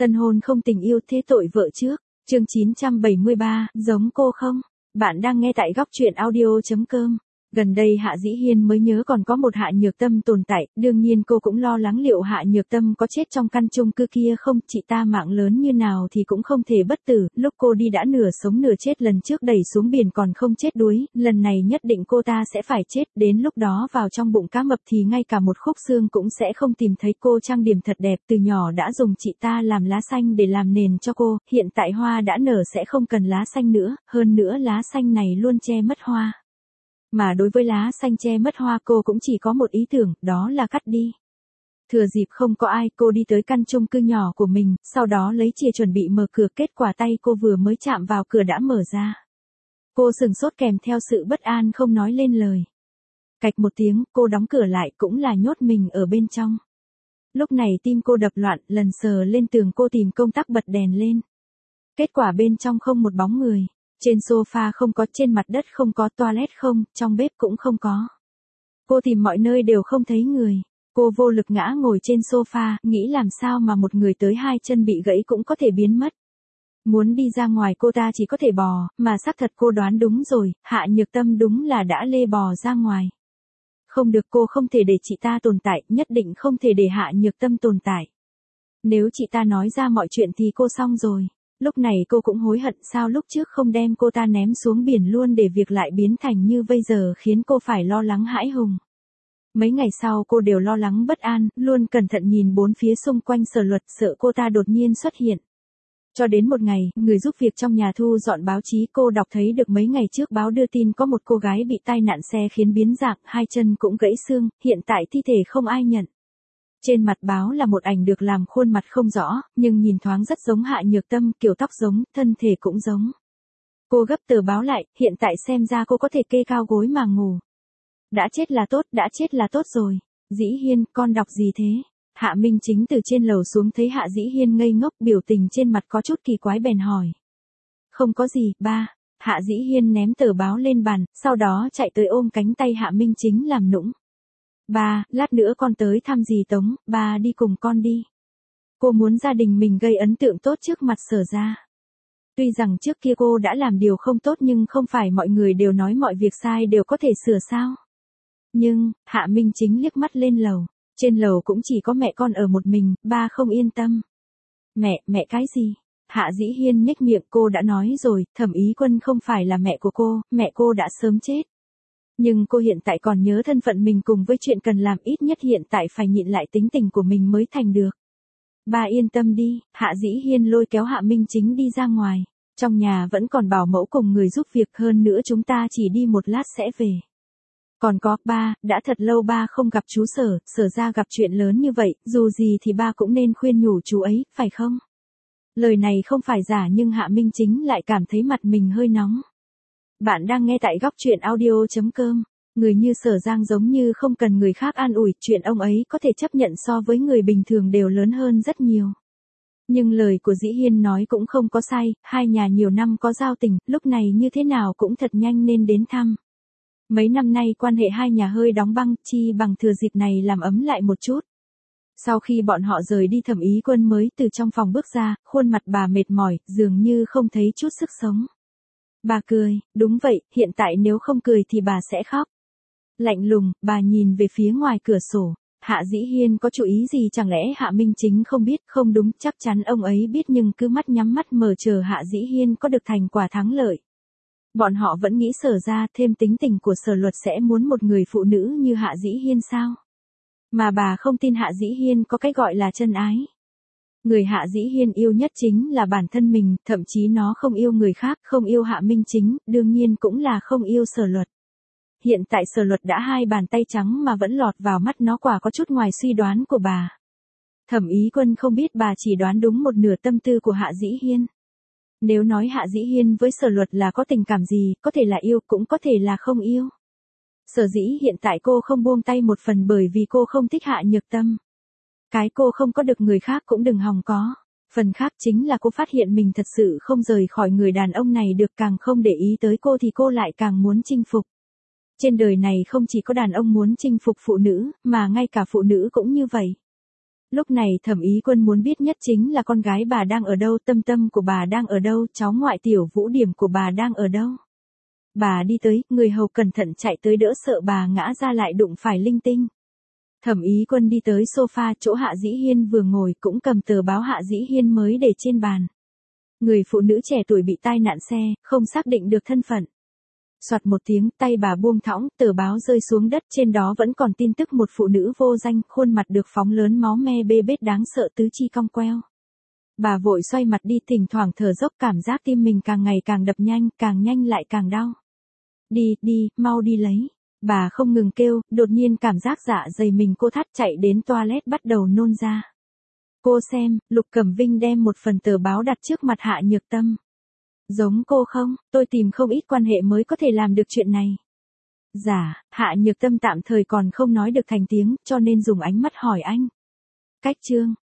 Tân hôn không tình yêu thế tội vợ trước. Chương 973, giống cô không? Bạn đang nghe tại góc truyện audio.com. Gần đây Hạ Dĩ Hiên mới nhớ còn có một Hạ Nhược Tâm tồn tại, đương nhiên cô cũng lo lắng liệu Hạ Nhược Tâm có chết trong căn chung cư kia không, chị ta mạng lớn như nào thì cũng không thể bất tử, lúc cô đi đã nửa sống nửa chết, lần trước đẩy xuống biển còn không chết đuối, lần này nhất định cô ta sẽ phải chết, đến lúc đó vào trong bụng cá mập thì ngay cả một khúc xương cũng sẽ không tìm thấy. Cô trang điểm thật đẹp, từ nhỏ đã dùng chị ta làm lá xanh để làm nền cho cô, hiện tại hoa đã nở sẽ không cần lá xanh nữa, hơn nữa lá xanh này luôn che mất hoa. Mà đối với lá xanh che mất hoa cô cũng chỉ có một ý tưởng, đó là cắt đi. Thừa dịp không có ai, cô đi tới căn chung cư nhỏ của mình, sau đó lấy chìa chuẩn bị mở cửa, kết quả tay cô vừa mới chạm vào cửa đã mở ra. Cô sửng sốt kèm theo sự bất an không nói lên lời. Cạch một tiếng, cô đóng cửa lại cũng là nhốt mình ở bên trong. Lúc này tim cô đập loạn, lần sờ lên tường cô tìm công tắc bật đèn lên. Kết quả bên trong không một bóng người. Trên sofa không có, trên mặt đất không có, toilet không, trong bếp cũng không có. Cô tìm mọi nơi đều không thấy người. Cô vô lực ngã ngồi trên sofa, nghĩ làm sao mà một người tới hai chân bị gãy cũng có thể biến mất. Muốn đi ra ngoài cô ta chỉ có thể bò, mà xác thật cô đoán đúng rồi, Hạ Nhược Tâm đúng là đã lê bò ra ngoài. Không được, cô không thể để chị ta tồn tại, nhất định không thể để Hạ Nhược Tâm tồn tại. Nếu chị ta nói ra mọi chuyện thì cô xong rồi. Lúc này cô cũng hối hận sao lúc trước không đem cô ta ném xuống biển luôn để việc lại biến thành như bây giờ khiến cô phải lo lắng hãi hùng. Mấy ngày sau cô đều lo lắng bất an, luôn cẩn thận nhìn bốn phía xung quanh Sở Luật, sợ cô ta đột nhiên xuất hiện. Cho đến một ngày, người giúp việc trong nhà thu dọn báo chí, cô đọc thấy được mấy ngày trước báo đưa tin có một cô gái bị tai nạn xe khiến biến dạng, hai chân cũng gãy xương, hiện tại thi thể không ai nhận. Trên mặt báo là một ảnh được làm khuôn mặt không rõ, nhưng nhìn thoáng rất giống Hạ Nhược Tâm, kiểu tóc giống, thân thể cũng giống. Cô gấp tờ báo lại, hiện tại xem ra cô có thể kê cao gối mà ngủ. Đã chết là tốt rồi. Dĩ Hiên, con đọc gì thế? Hạ Minh Chính từ trên lầu xuống thấy Hạ Dĩ Hiên ngây ngốc, biểu tình trên mặt có chút kỳ quái bèn hỏi. Không có gì, ba. Hạ Dĩ Hiên ném tờ báo lên bàn, sau đó chạy tới ôm cánh tay Hạ Minh Chính làm nũng. Ba, lát nữa con tới thăm dì Tống, ba đi cùng con đi. Cô muốn gia đình mình gây ấn tượng tốt trước mặt Sở gia. Tuy rằng trước kia cô đã làm điều không tốt nhưng không phải mọi người đều nói mọi việc sai đều có thể sửa sao. Nhưng, Hạ Minh Chính liếc mắt lên lầu. Trên lầu cũng chỉ có mẹ con ở một mình, ba không yên tâm. Mẹ cái gì? Hạ Dĩ Hiên nhếch miệng, cô đã nói rồi, Thẩm Ý Quân không phải là mẹ của cô, mẹ cô đã sớm chết. Nhưng cô hiện tại còn nhớ thân phận mình cùng với chuyện cần làm, ít nhất hiện tại phải nhịn lại tính tình của mình mới thành được. Ba yên tâm đi, Hạ Dĩ Hiên lôi kéo Hạ Minh Chính đi ra ngoài. Trong nhà vẫn còn bảo mẫu cùng người giúp việc, hơn nữa chúng ta chỉ đi một lát sẽ về. Còn có, ba, đã thật lâu ba không gặp chú Sở, Sở ra gặp chuyện lớn như vậy, dù gì thì ba cũng nên khuyên nhủ chú ấy, phải không? Lời này không phải giả nhưng Hạ Minh Chính lại cảm thấy mặt mình hơi nóng. Bạn đang nghe tại góc truyện audio.com. Người như Sở Giang giống như không cần người khác an ủi, chuyện ông ấy có thể chấp nhận so với người bình thường đều lớn hơn rất nhiều. Nhưng lời của Dĩ Hiên nói cũng không có sai, hai nhà nhiều năm có giao tình, lúc này như thế nào cũng thật nhanh nên đến thăm. Mấy năm nay quan hệ hai nhà hơi đóng băng, chi bằng thừa dịp này làm ấm lại một chút. Sau khi bọn họ rời đi, Thẩm Ý Quân mới từ trong phòng bước ra, khuôn mặt bà mệt mỏi, dường như không thấy chút sức sống. Bà cười, đúng vậy, hiện tại nếu không cười thì bà sẽ khóc. Lạnh lùng, bà nhìn về phía ngoài cửa sổ. Hạ Dĩ Hiên có chú ý gì, chẳng lẽ Hạ Minh Chính không biết? Không đúng, chắc chắn ông ấy biết nhưng cứ mắt nhắm mắt mở chờ Hạ Dĩ Hiên có được thành quả thắng lợi. Bọn họ vẫn nghĩ Sở ra thêm tính tình của Sở Luật sẽ muốn một người phụ nữ như Hạ Dĩ Hiên sao? Mà bà không tin Hạ Dĩ Hiên có cái gọi là chân ái. Người Hạ Dĩ Hiên yêu nhất chính là bản thân mình, thậm chí nó không yêu người khác, không yêu Hạ Minh Chính, đương nhiên cũng là không yêu Sở Luật. Hiện tại Sở Luật đã hai bàn tay trắng mà vẫn lọt vào mắt nó, quả có chút ngoài suy đoán của bà. Thẩm Ý Quân không biết bà chỉ đoán đúng một nửa tâm tư của Hạ Dĩ Hiên. Nếu nói Hạ Dĩ Hiên với Sở Luật là có tình cảm gì, có thể là yêu, cũng có thể là không yêu. Sở dĩ hiện tại cô không buông tay một phần bởi vì cô không thích Hạ Nhược Tâm. Cái cô không có được người khác cũng đừng hòng có. Phần khác chính là cô phát hiện mình thật sự không rời khỏi người đàn ông này được, càng không để ý tới cô thì cô lại càng muốn chinh phục. Trên đời này không chỉ có đàn ông muốn chinh phục phụ nữ, mà ngay cả phụ nữ cũng như vậy. Lúc này Thẩm Ý Quân muốn biết nhất chính là con gái bà đang ở đâu, Tâm Tâm của bà đang ở đâu, cháu ngoại Tiểu Vũ Điểm của bà đang ở đâu. Bà đi tới, người hầu cẩn thận chạy tới đỡ sợ bà ngã ra lại đụng phải linh tinh. Thẩm Ý Quân đi tới sofa chỗ Hạ Dĩ Hiên vừa ngồi cũng cầm tờ báo Hạ Dĩ Hiên mới để trên bàn. Người phụ nữ trẻ tuổi bị tai nạn xe, không xác định được thân phận. Soạt một tiếng, tay bà buông thõng, tờ báo rơi xuống đất, trên đó vẫn còn tin tức một phụ nữ vô danh, khuôn mặt được phóng lớn máu me bê bết đáng sợ, tứ chi cong queo. Bà vội xoay mặt đi, thỉnh thoảng thở dốc, cảm giác tim mình càng ngày càng đập nhanh, càng nhanh lại càng đau. Đi, mau đi lấy. Bà không ngừng kêu, đột nhiên cảm giác dạ dày mình cô thắt, chạy đến toilet bắt đầu nôn ra. Cô xem, Lục Cẩm Vinh đem một phần tờ báo đặt trước mặt Hạ Nhược Tâm. Giống cô không, tôi tìm không ít quan hệ mới có thể làm được chuyện này. Dạ, Hạ Nhược Tâm tạm thời còn không nói được thành tiếng, cho nên dùng ánh mắt hỏi anh. Cách chương,